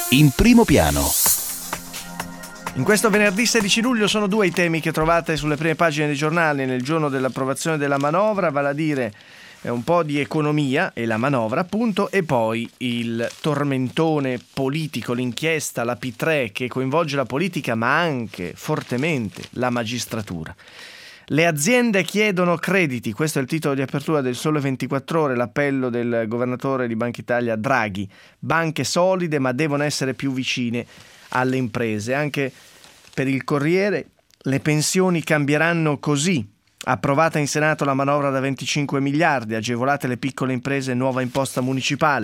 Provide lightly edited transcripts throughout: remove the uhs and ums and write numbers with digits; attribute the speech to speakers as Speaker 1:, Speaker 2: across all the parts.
Speaker 1: in primo piano.
Speaker 2: In questo venerdì 16 luglio sono due i temi che trovate sulle prime pagine dei giornali nel giorno dell'approvazione della manovra, vale a dire un po' di economia e la manovra appunto, e poi il tormentone politico, l'inchiesta, la P3 che coinvolge la politica ma anche fortemente la magistratura. Le aziende chiedono crediti, questo è il titolo di apertura del Sole 24 Ore, l'appello del governatore di Banca Italia Draghi. Banche solide ma devono essere più vicine alle imprese. Anche per il Corriere le pensioni cambieranno così. Approvata in Senato la manovra da 25 miliardi, agevolate le piccole imprese, nuova imposta municipale.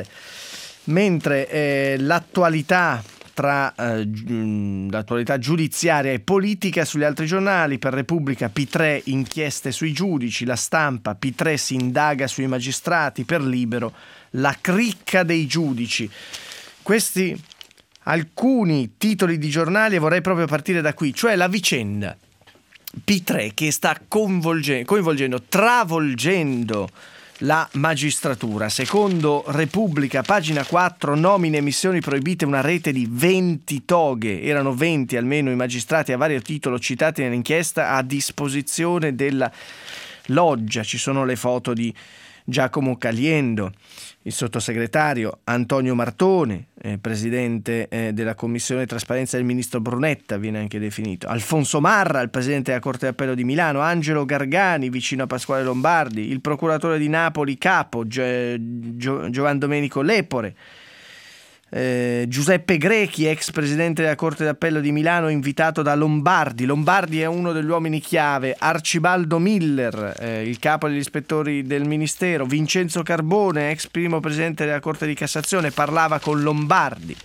Speaker 2: Mentre l'attualità tra l'attualità giudiziaria e politica sugli altri giornali, per Repubblica P3 inchieste sui giudici, La Stampa P3 si indaga sui magistrati, per Libero la cricca dei giudici. Questi alcuni titoli di giornali e vorrei proprio partire da qui, cioè la vicenda P3 che sta coinvolgendo, travolgendo la magistratura. Secondo Repubblica, pagina 4, nomine e missioni proibite, una rete di 20 toghe. Erano 20 almeno i magistrati a vario titolo citati nell'inchiesta a disposizione della loggia. Ci sono le foto di Giacomo Caliendo, il sottosegretario Antonio Martone, presidente della Commissione Trasparenza del ministro Brunetta, viene anche definito, Alfonso Marra, il presidente della Corte d'Appello di Milano, Angelo Gargani, vicino a Pasquale Lombardi, il procuratore di Napoli capo, Giovan Domenico Lepore, Giuseppe Grechi, ex presidente della Corte d'Appello di Milano, invitato da Lombardi. Lombardi è uno degli uomini chiave. Arcibaldo Miller, il capo degli ispettori del Ministero. Vincenzo Carbone, ex primo presidente della Corte di Cassazione, parlava con Lombardi.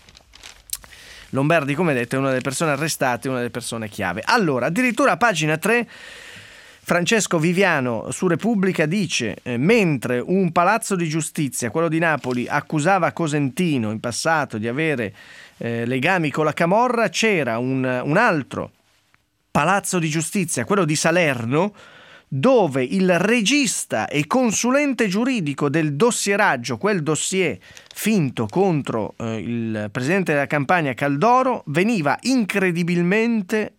Speaker 2: Lombardi, come detto, è una delle persone arrestate, una delle persone chiave. Allora, addirittura a pagina 3 Francesco Viviano su Repubblica dice: mentre un palazzo di giustizia, quello di Napoli, accusava Cosentino in passato di avere legami con la camorra, c'era un altro palazzo di giustizia, quello di Salerno, dove il regista e consulente giuridico del dossieraggio, quel dossier finto contro il presidente della Campania Caldoro, veniva incredibilmente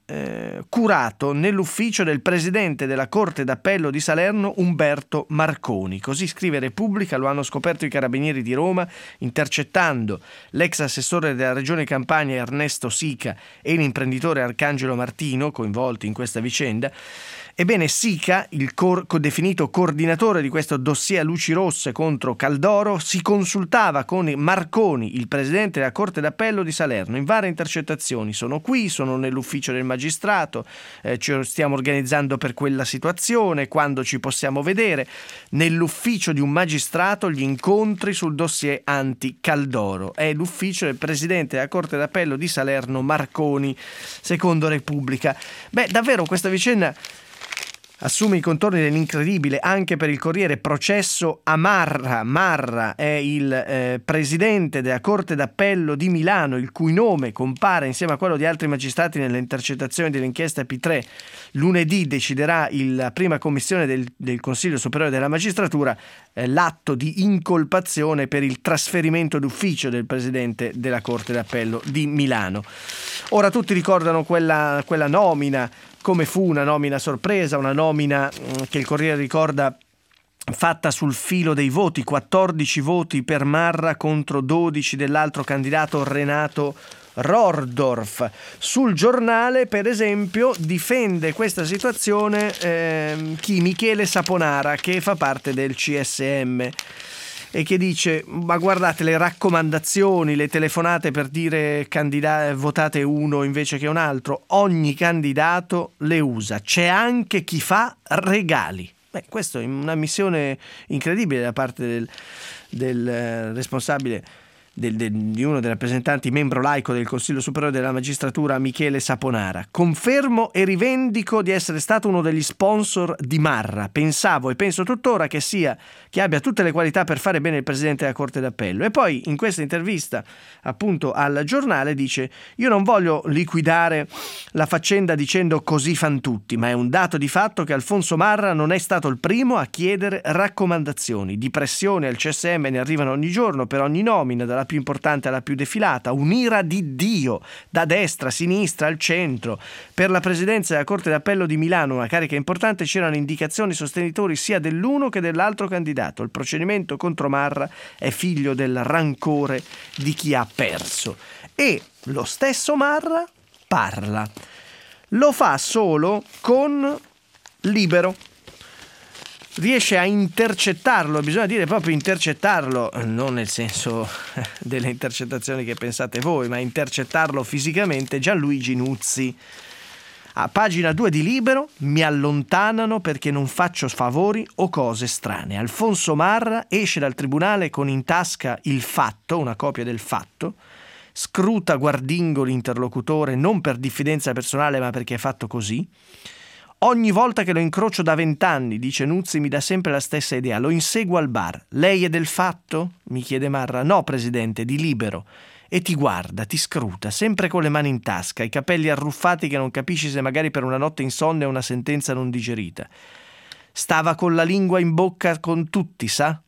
Speaker 2: curato nell'ufficio del presidente della Corte d'Appello di Salerno, Umberto Marconi. Così scrive Repubblica, lo hanno scoperto i carabinieri di Roma, intercettando l'ex assessore della Regione Campania Ernesto Sica e l'imprenditore Arcangelo Martino, coinvolti in questa vicenda. Ebbene, Sica, il definito coordinatore di questo dossier a luci rosse contro Caldoro, si consultava con Marconi, il presidente della Corte d'Appello di Salerno, in varie intercettazioni. Sono nell'ufficio del magistrato, ci stiamo organizzando per quella situazione, quando ci possiamo vedere. Nell'ufficio di un magistrato gli incontri sul dossier anti-Caldoro. È l'ufficio del presidente della Corte d'Appello di Salerno, Marconi, secondo Repubblica. Davvero questa vicenda assume i contorni dell'incredibile anche per il Corriere. Processo a Marra. Marra è il presidente della Corte d'Appello di Milano, il cui nome compare insieme a quello di altri magistrati nelle intercettazioni dell'inchiesta P3. Lunedì deciderà la prima commissione del Consiglio Superiore della Magistratura l'atto di incolpazione per il trasferimento d'ufficio del presidente della Corte d'Appello di Milano. Ora tutti ricordano quella nomina, come fu una nomina sorpresa, una nomina che il Corriere ricorda fatta sul filo dei voti, 14 voti per Marra contro 12 dell'altro candidato Renato Rordorf. Sul Giornale, per esempio, difende questa situazione Michele Saponara, che fa parte del CSM, e che dice: ma guardate, le raccomandazioni, le telefonate per dire votate uno invece che un altro, ogni candidato le usa, c'è anche chi fa regali. Questo è una missione incredibile da parte del responsabile di uno dei rappresentanti, membro laico del Consiglio Superiore della Magistratura, Michele Saponara. Confermo e rivendico di essere stato uno degli sponsor di Marra. Pensavo e penso tuttora che abbia tutte le qualità per fare bene il presidente della Corte d'Appello. E poi in questa intervista appunto al Giornale dice: io non voglio liquidare la faccenda dicendo così fan tutti, ma è un dato di fatto che Alfonso Marra non è stato il primo a chiedere raccomandazioni. Di pressione al CSM ne arrivano ogni giorno per ogni nomina, dalla più importante alla più defilata, un'ira di Dio, da destra, a sinistra, al centro. Per la presidenza della Corte d'Appello di Milano, una carica importante, c'erano indicazioni sostenitori sia dell'uno che dell'altro candidato. Il procedimento contro Marra è figlio del rancore di chi ha perso. E lo stesso Marra parla. Lo fa solo con Libero. Riesce a intercettarlo, bisogna dire proprio intercettarlo, non nel senso delle intercettazioni che pensate voi, ma intercettarlo fisicamente, Gianluigi Nuzzi. A pagina 2 di Libero: mi allontanano perché non faccio favori o cose strane. Alfonso Marra esce dal tribunale con in tasca il Fatto, una copia del Fatto, scruta guardingo l'interlocutore non per diffidenza personale ma perché è fatto così. Ogni volta che lo incrocio da 20 anni, dice Nuzzi, mi dà sempre la stessa idea. Lo inseguo al bar. Lei è del Fatto? Mi chiede Marra. No, presidente, di Libero. E ti guarda, ti scruta, sempre con le mani in tasca, i capelli arruffati che non capisci se magari per una notte insonne o una sentenza non digerita. Stava con la lingua in bocca con tutti, sa?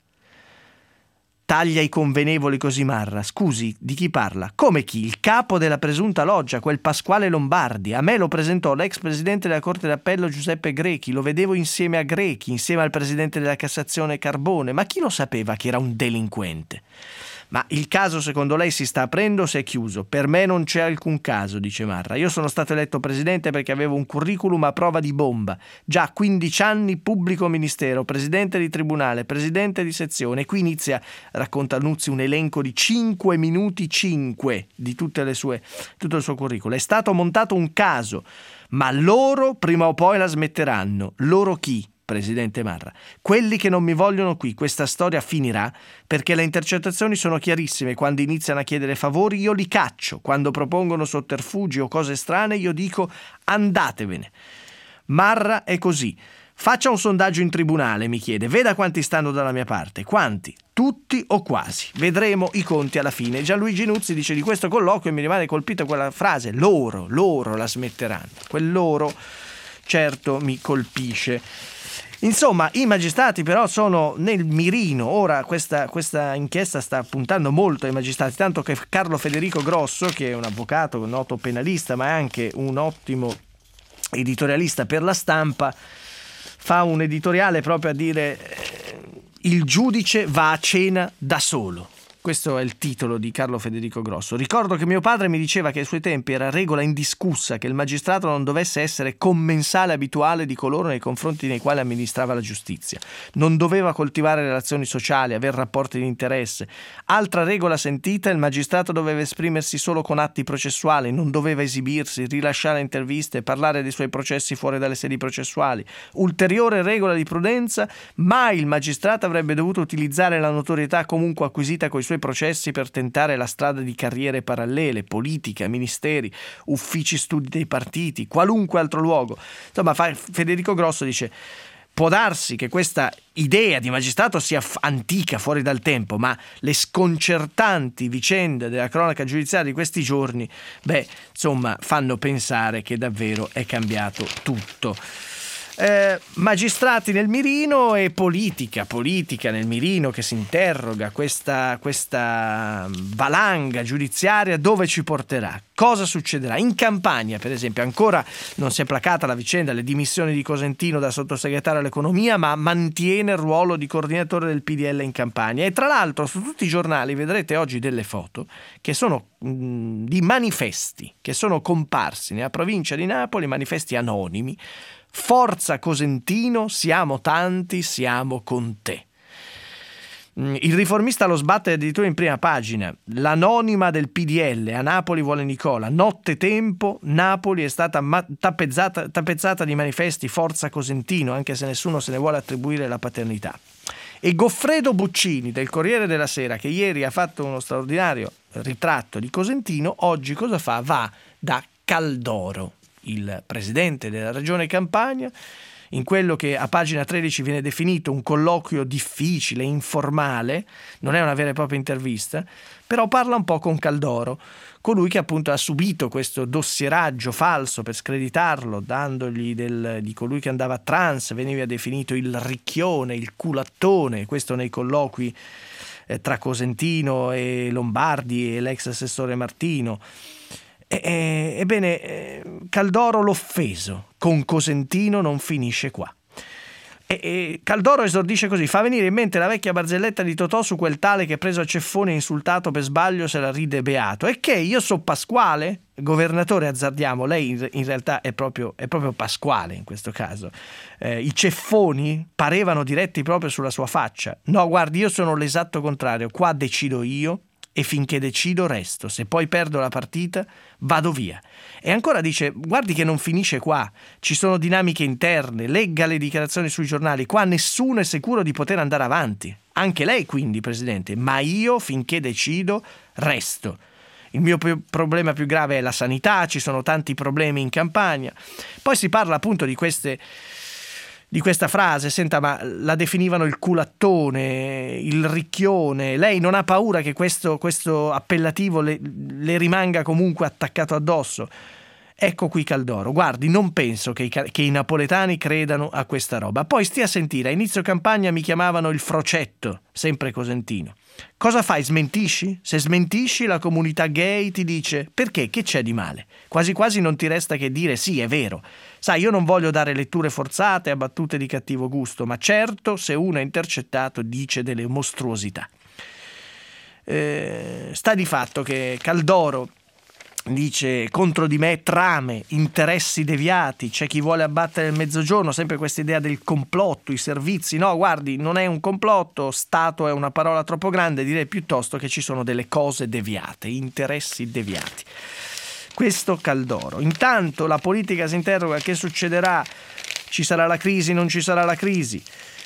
Speaker 2: Taglia i convenevoli così Marra. Scusi, di chi parla? Come chi? Il capo della presunta loggia, quel Pasquale Lombardi. A me lo presentò l'ex presidente della Corte d'Appello Giuseppe Grechi. Lo vedevo insieme a Grechi, insieme al presidente della Cassazione Carbone. Ma chi lo sapeva che era un delinquente? Ma il caso secondo lei si sta aprendo o si è chiuso? Per me non c'è alcun caso, dice Marra. Io sono stato eletto presidente perché avevo un curriculum a prova di bomba. Già 15 anni pubblico ministero, presidente di tribunale, presidente di sezione. Qui inizia, racconta Nuzzi, un elenco di 5 minuti 5 di tutto il suo curriculum. È stato montato un caso, ma loro prima o poi la smetteranno. Loro chi? Presidente Marra. Quelli che non mi vogliono qui, questa storia finirà perché le intercettazioni sono chiarissime. Quando iniziano a chiedere favori io li caccio, quando propongono sotterfugi o cose strane io dico andatevene. Marra è così. Faccia un sondaggio in tribunale, mi chiede, veda quanti stanno dalla mia parte. Quanti? Tutti o quasi. Vedremo i conti alla fine. Gianluigi Nuzzi dice di questo colloquio e mi rimane colpita quella frase, loro la smetteranno. Quel loro certo mi colpisce. Insomma, i magistrati però sono nel mirino. Ora questa inchiesta sta puntando molto ai magistrati, tanto che Carlo Federico Grosso, che è un avvocato, un noto penalista, ma è anche un ottimo editorialista per La Stampa, fa un editoriale proprio a dire il giudice va a cena da solo. Questo è il titolo di Carlo Federico Grosso. Ricordo che mio padre mi diceva che ai suoi tempi era regola indiscussa che il magistrato non dovesse essere commensale abituale di coloro nei confronti dei quali amministrava la giustizia. Non doveva coltivare relazioni sociali, aver rapporti di interesse. Altra regola sentita, il magistrato doveva esprimersi solo con atti processuali, non doveva esibirsi, rilasciare interviste, parlare dei suoi processi fuori dalle sedi processuali. Ulteriore regola di prudenza, mai il magistrato avrebbe dovuto utilizzare la notorietà comunque acquisita coi suoi processi per tentare la strada di carriere parallele, politica, ministeri, uffici studi dei partiti, qualunque altro luogo. Insomma, Federico Grosso dice: può darsi che questa idea di magistrato sia antica, fuori dal tempo, ma le sconcertanti vicende della cronaca giudiziaria di questi giorni, fanno pensare che davvero è cambiato tutto. Magistrati nel mirino e politica nel mirino che si interroga. Questa valanga giudiziaria dove ci porterà? Cosa succederà? In Campania, per esempio, ancora non si è placata la vicenda, le dimissioni di Cosentino da sottosegretario all'economia, ma mantiene il ruolo di coordinatore del PDL in Campania. E tra l'altro su tutti i giornali vedrete oggi delle foto che sono di manifesti che sono comparsi nella provincia di Napoli, manifesti anonimi. Forza Cosentino, siamo tanti, siamo con te. Il Riformista lo sbatte addirittura in prima pagina. L'anonima del PDL, a Napoli vuole Nicola. Nottetempo, Napoli è stata tappezzata di manifesti Forza Cosentino, anche se nessuno se ne vuole attribuire la paternità. E Goffredo Buccini del Corriere della Sera, che ieri ha fatto uno straordinario ritratto di Cosentino, oggi cosa fa? Va da Caldoro, il presidente della regione Campania, in quello che a pagina 13 viene definito un colloquio difficile, informale, non è una vera e propria intervista, però parla un po' con Caldoro, colui che appunto ha subito questo dossieraggio falso per screditarlo, dandogli di colui che andava a trans, veniva definito il ricchione, il culattone, questo nei colloqui tra Cosentino e Lombardi e l'ex assessore Martino. Ebbene, Caldoro l'offeso, con Cosentino non finisce qua. Caldoro esordisce così: fa venire in mente la vecchia barzelletta di Totò su quel tale che preso a ceffone e insultato per sbaglio se la ride beato. E che io so Pasquale? Governatore, azzardiamo, lei in realtà è proprio Pasquale in questo caso. I ceffoni parevano diretti proprio sulla sua faccia. No, guardi, io sono l'esatto contrario, qua decido io e finché decido resto, se poi perdo la partita vado via. E ancora dice: guardi che non finisce qua, ci sono dinamiche interne, legga le dichiarazioni sui giornali, qua nessuno è sicuro di poter andare avanti, anche lei quindi, Presidente, ma io finché decido resto. Il mio problema più grave è la sanità, ci sono tanti problemi in Campania. Poi si parla appunto di questa frase, senta, ma la definivano il culattone, il ricchione. Lei non ha paura che questo appellativo le rimanga comunque attaccato addosso? Ecco qui Caldoro: guardi, non penso che i napoletani credano a questa roba. Poi stia a sentire, a inizio campagna mi chiamavano il Frocetto, sempre cosentino. Cosa fai? Smentisci? Se smentisci, la comunità gay ti dice: perché? Che c'è di male? Quasi quasi non ti resta che dire sì, è vero. Sai, io non voglio dare letture forzate a battute di cattivo gusto, ma certo, se uno è intercettato dice delle mostruosità. Sta di fatto che Caldoro dice: contro di me trame, interessi deviati, c'è chi vuole abbattere il mezzogiorno, sempre questa idea del complotto, i servizi. No, guardi, non è un complotto, Stato è una parola troppo grande, direi piuttosto che ci sono delle cose deviate, interessi deviati. Questo Caldoro. Intanto la politica si interroga: che succederà? Ci sarà la crisi, non ci sarà la crisi?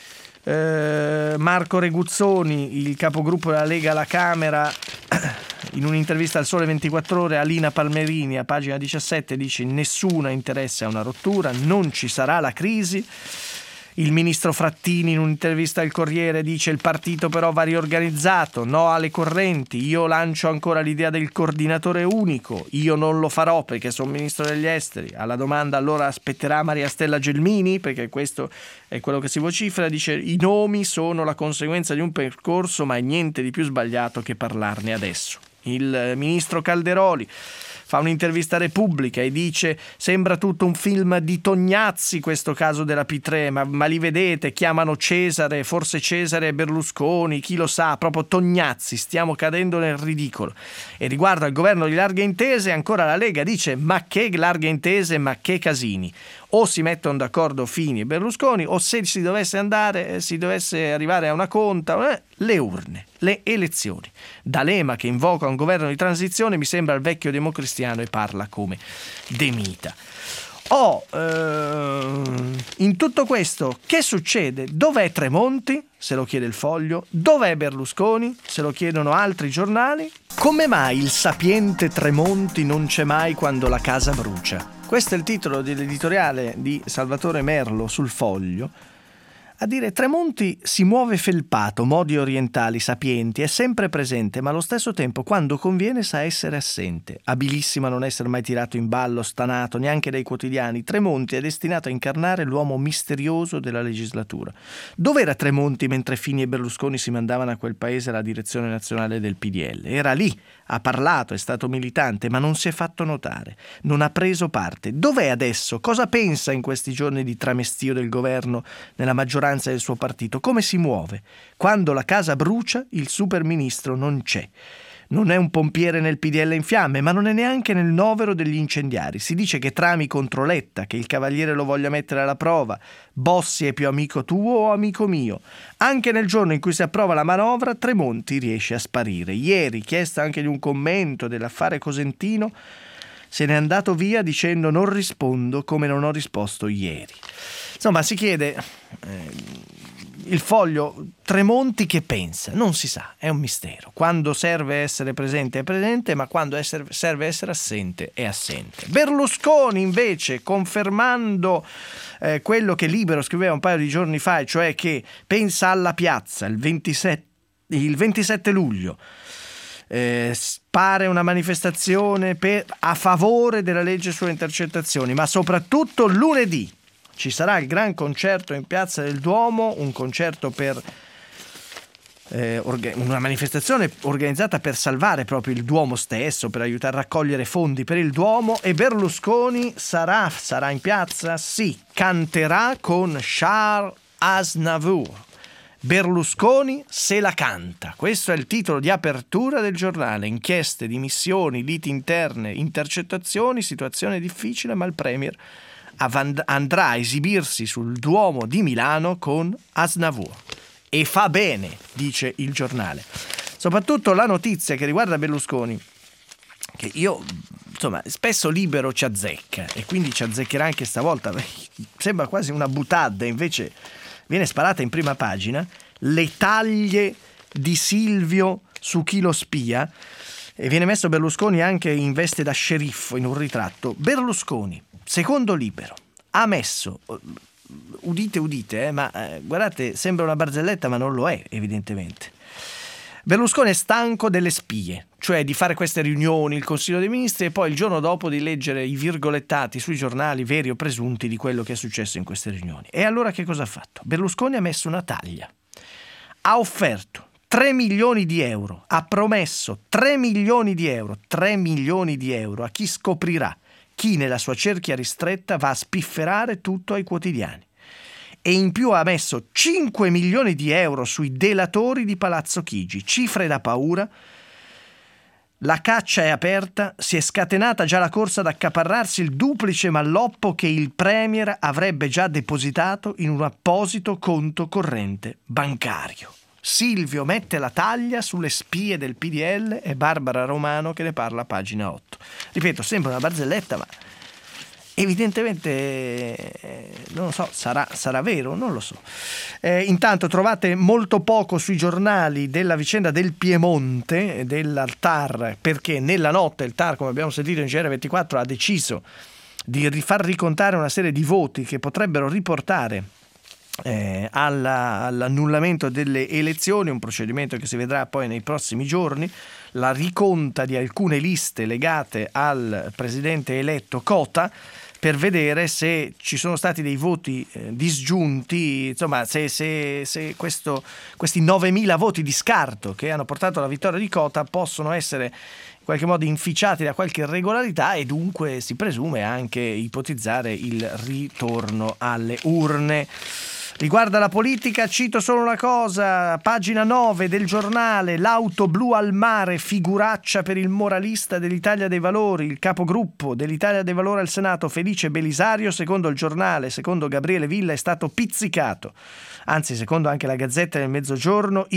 Speaker 2: Marco Reguzzoni, il capogruppo della Lega alla Camera, in un'intervista al Sole 24 Ore a Lina Palmerini a pagina 17 dice: nessuna interesse a una rottura, non ci sarà la crisi. Il ministro Frattini in un'intervista al Corriere dice: il partito però va riorganizzato, no alle correnti, io lancio ancora l'idea del coordinatore unico, io non lo farò perché sono ministro degli esteri. Alla domanda: allora aspetterà Maria Stella Gelmini? Perché questo è quello che si vocifera, dice: i nomi sono la conseguenza di un percorso, ma è niente di più sbagliato che parlarne adesso. Il ministro Calderoli fa un'intervista a Repubblica e dice: sembra tutto un film di Tognazzi questo caso della P3, ma li vedete, chiamano Cesare, forse Cesare e Berlusconi, chi lo sa, proprio Tognazzi, stiamo cadendo nel ridicolo. E riguardo al governo di larghe intese, ancora la Lega dice: ma che larghe intese, ma che casini. O si mettono d'accordo Fini e Berlusconi, o se si dovesse arrivare a una conta, le urne, le elezioni. D'Alema, che invoca un governo di transizione, mi sembra il vecchio democristiano e parla come De Mita. In tutto questo che succede? Dov'è Tremonti? Se lo chiede il Foglio. Dov'è Berlusconi? Se lo chiedono altri giornali. Come mai il sapiente Tremonti non c'è mai quando la casa brucia? Questo è il titolo dell'editoriale di Salvatore Merlo sul Foglio. A dire: Tremonti si muove felpato, modi orientali, sapienti, è sempre presente, ma allo stesso tempo quando conviene sa essere assente. Abilissimo a non essere mai tirato in ballo, stanato, neanche dai quotidiani, Tremonti è destinato a incarnare l'uomo misterioso della legislatura. Dov'era Tremonti mentre Fini e Berlusconi si mandavano a quel paese la direzione nazionale del PDL? Era lì, ha parlato, è stato militante, ma non si è fatto notare, non ha preso parte. Dov'è adesso? Cosa pensa in questi giorni di tramestio del governo nella maggioranza del suo partito? Come si muove? Quando la casa brucia, il superministro non c'è. Non è un pompiere nel PDL in fiamme, ma non è neanche nel novero degli incendiari. Si dice che trami contro Letta, che il Cavaliere lo voglia mettere alla prova. Bossi è più amico tuo o amico mio? Anche nel giorno in cui si approva la manovra, Tremonti riesce a sparire. Ieri, chiesta anche di un commento dell'affare Cosentino, se n'è andato via dicendo: non rispondo come non ho risposto ieri. Insomma, si chiede, il Foglio, Tremonti che pensa? Non si sa, è un mistero. Quando serve essere presente è presente, ma quando serve essere assente è assente. Berlusconi invece, confermando quello che Libero scriveva un paio di giorni fa, cioè che pensa alla piazza il 27 luglio. Pare una manifestazione a favore della legge sulle intercettazioni, ma soprattutto lunedì ci sarà il gran concerto in Piazza del Duomo, un concerto per una manifestazione organizzata per salvare proprio il Duomo stesso, per aiutare a raccogliere fondi per il Duomo, e Berlusconi sarà in piazza? Sì, canterà con Charles Aznavour. Berlusconi se la canta. Questo è il titolo di apertura del giornale. Inchieste, dimissioni, liti interne, intercettazioni, situazione difficile, ma il Premier andrà a esibirsi sul Duomo di Milano con Aznavour. E fa bene, dice il giornale. Soprattutto la notizia che riguarda Berlusconi, che io, insomma, spesso Libero ci azzecca, e quindi ci azzeccherà anche stavolta. Sembra quasi una boutade, invece viene sparata in prima pagina: le taglie di Silvio su chi lo spia, e viene messo Berlusconi anche in veste da sceriffo in un ritratto. Berlusconi, secondo Libero, ha messo, udite, ma guardate, sembra una barzelletta, ma non lo è evidentemente. Berlusconi è stanco delle spie, cioè di fare queste riunioni, il Consiglio dei Ministri, e poi il giorno dopo di leggere i virgolettati sui giornali, veri o presunti, di quello che è successo in queste riunioni. E allora che cosa ha fatto? Berlusconi ha messo una taglia. Ha offerto 3 milioni di euro, ha promesso 3 milioni di euro a chi scoprirà chi nella sua cerchia ristretta va a spifferare tutto ai quotidiani. E in più ha messo 5 milioni di euro sui delatori di Palazzo Chigi, cifre da paura. La caccia è aperta, si è scatenata già la corsa ad accaparrarsi il duplice malloppo che il Premier avrebbe già depositato in un apposito conto corrente bancario. Silvio mette la taglia sulle spie del PDL e Barbara Romano che ne parla a pagina 8. Ripeto, sembra una barzelletta, ma evidentemente non lo so, sarà vero, non lo so. Intanto trovate molto poco sui giornali della vicenda del Piemonte, dal TAR, perché nella notte il TAR, come abbiamo sentito in GR24, ha deciso di far ricontare una serie di voti che potrebbero riportare all'annullamento delle elezioni, un procedimento che si vedrà poi nei prossimi giorni. La riconta di alcune liste legate al presidente eletto Cota, per vedere se ci sono stati dei voti disgiunti, insomma se questi 9.000 voti di scarto che hanno portato alla vittoria di Cota possono essere in qualche modo inficiati da qualche irregolarità, e dunque si presume anche ipotizzare il ritorno alle urne. Riguarda la politica, cito solo una cosa, pagina 9 del giornale: l'auto blu al mare, figuraccia per il moralista dell'Italia dei Valori, il capogruppo dell'Italia dei Valori al Senato, Felice Belisario, secondo il giornale, secondo Gabriele Villa, è stato pizzicato, anzi secondo anche la Gazzetta del Mezzogiorno,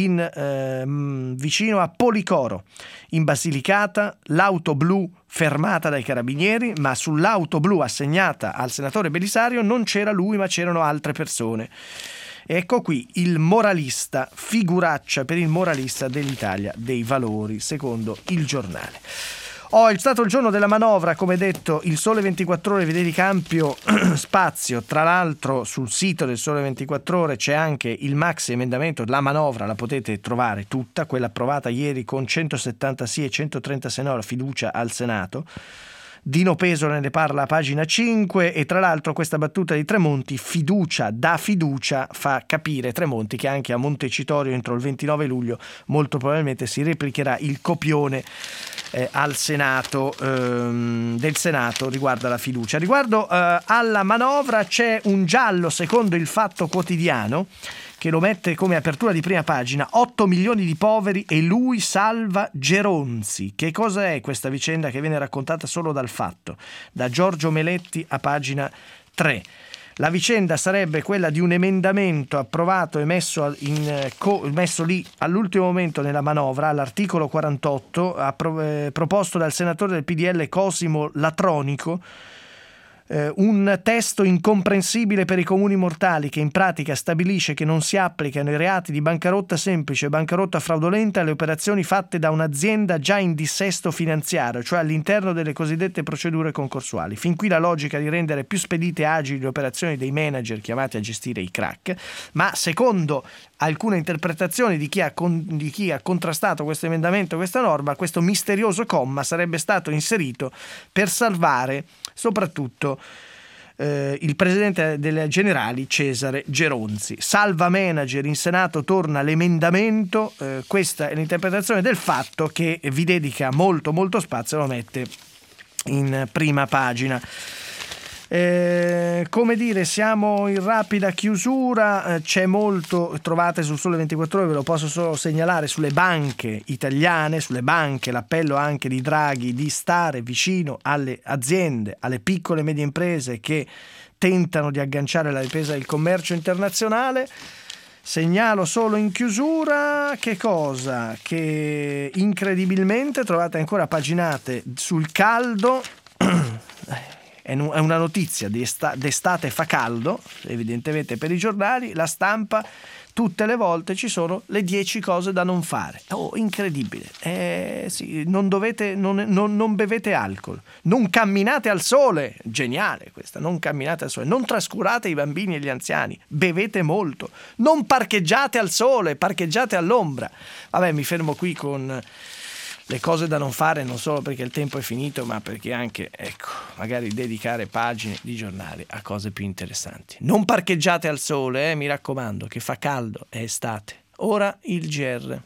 Speaker 2: vicino a Policoro, in Basilicata. L'auto blu fermata dai carabinieri, ma sull'auto blu assegnata al senatore Belisario non c'era lui, ma c'erano altre persone. Ecco qui il moralista, figuraccia per il moralista dell'Italia dei Valori, secondo il giornale. È stato il giorno della manovra, come detto. Il Sole 24 Ore vi dedica ampio spazio. Tra l'altro sul sito del Sole 24 Ore c'è anche il maxi emendamento. La manovra la potete trovare tutta, quella approvata ieri con 170 sì e 136 no, la fiducia al Senato. Dino Pesole ne parla a pagina 5, e tra l'altro questa battuta di Tremonti, fiducia da fiducia, fa capire Tremonti che anche a Montecitorio entro il 29 luglio molto probabilmente si replicherà il copione al Senato, del Senato riguardo alla fiducia. Riguardo alla manovra c'è un giallo secondo il Fatto Quotidiano che lo mette come apertura di prima pagina: 8 milioni di poveri e lui salva Geronzi. Che cosa è questa vicenda che viene raccontata solo dal Fatto? Da Giorgio Meletti a pagina 3. La vicenda sarebbe quella di un emendamento approvato e messo lì all'ultimo momento nella manovra, all'articolo 48, proposto dal senatore del PDL Cosimo Latronico. Un testo incomprensibile per i comuni mortali, che in pratica stabilisce che non si applicano i reati di bancarotta semplice e bancarotta fraudolenta alle operazioni fatte da un'azienda già in dissesto finanziario, cioè all'interno delle cosiddette procedure concorsuali. Fin qui la logica di rendere più spedite e agili le operazioni dei manager chiamati a gestire i crack, ma secondo alcune interpretazioni di chi ha contrastato questo emendamento, questa norma, questo misterioso comma sarebbe stato inserito per salvare soprattutto il presidente delle Generali Cesare Geronzi. Salva manager, in Senato torna l'emendamento, questa è l'interpretazione del Fatto, che vi dedica molto spazio, lo mette in prima pagina. Come dire, siamo in rapida chiusura, c'è molto, trovate sul Sole 24 Ore, ve lo posso solo segnalare, sulle banche italiane, sulle banche, l'appello anche di Draghi di stare vicino alle aziende, alle piccole e medie imprese che tentano di agganciare la ripresa del commercio internazionale. Segnalo solo in chiusura che cosa? Che incredibilmente trovate ancora paginate sul caldo. È una notizia d'estate fa caldo, evidentemente per i giornali, la Stampa, tutte le volte ci sono le 10 cose da non fare. Oh, incredibile. Sì, non bevete alcol, non camminate al sole, geniale questa, non camminate al sole, non trascurate i bambini e gli anziani, bevete molto, non parcheggiate al sole, parcheggiate all'ombra. Vabbè, mi fermo qui con le cose da non fare, non solo perché il tempo è finito, ma perché anche, magari dedicare pagine di giornali a cose più interessanti. Non parcheggiate al sole, mi raccomando, che fa caldo, è estate. Ora il GR.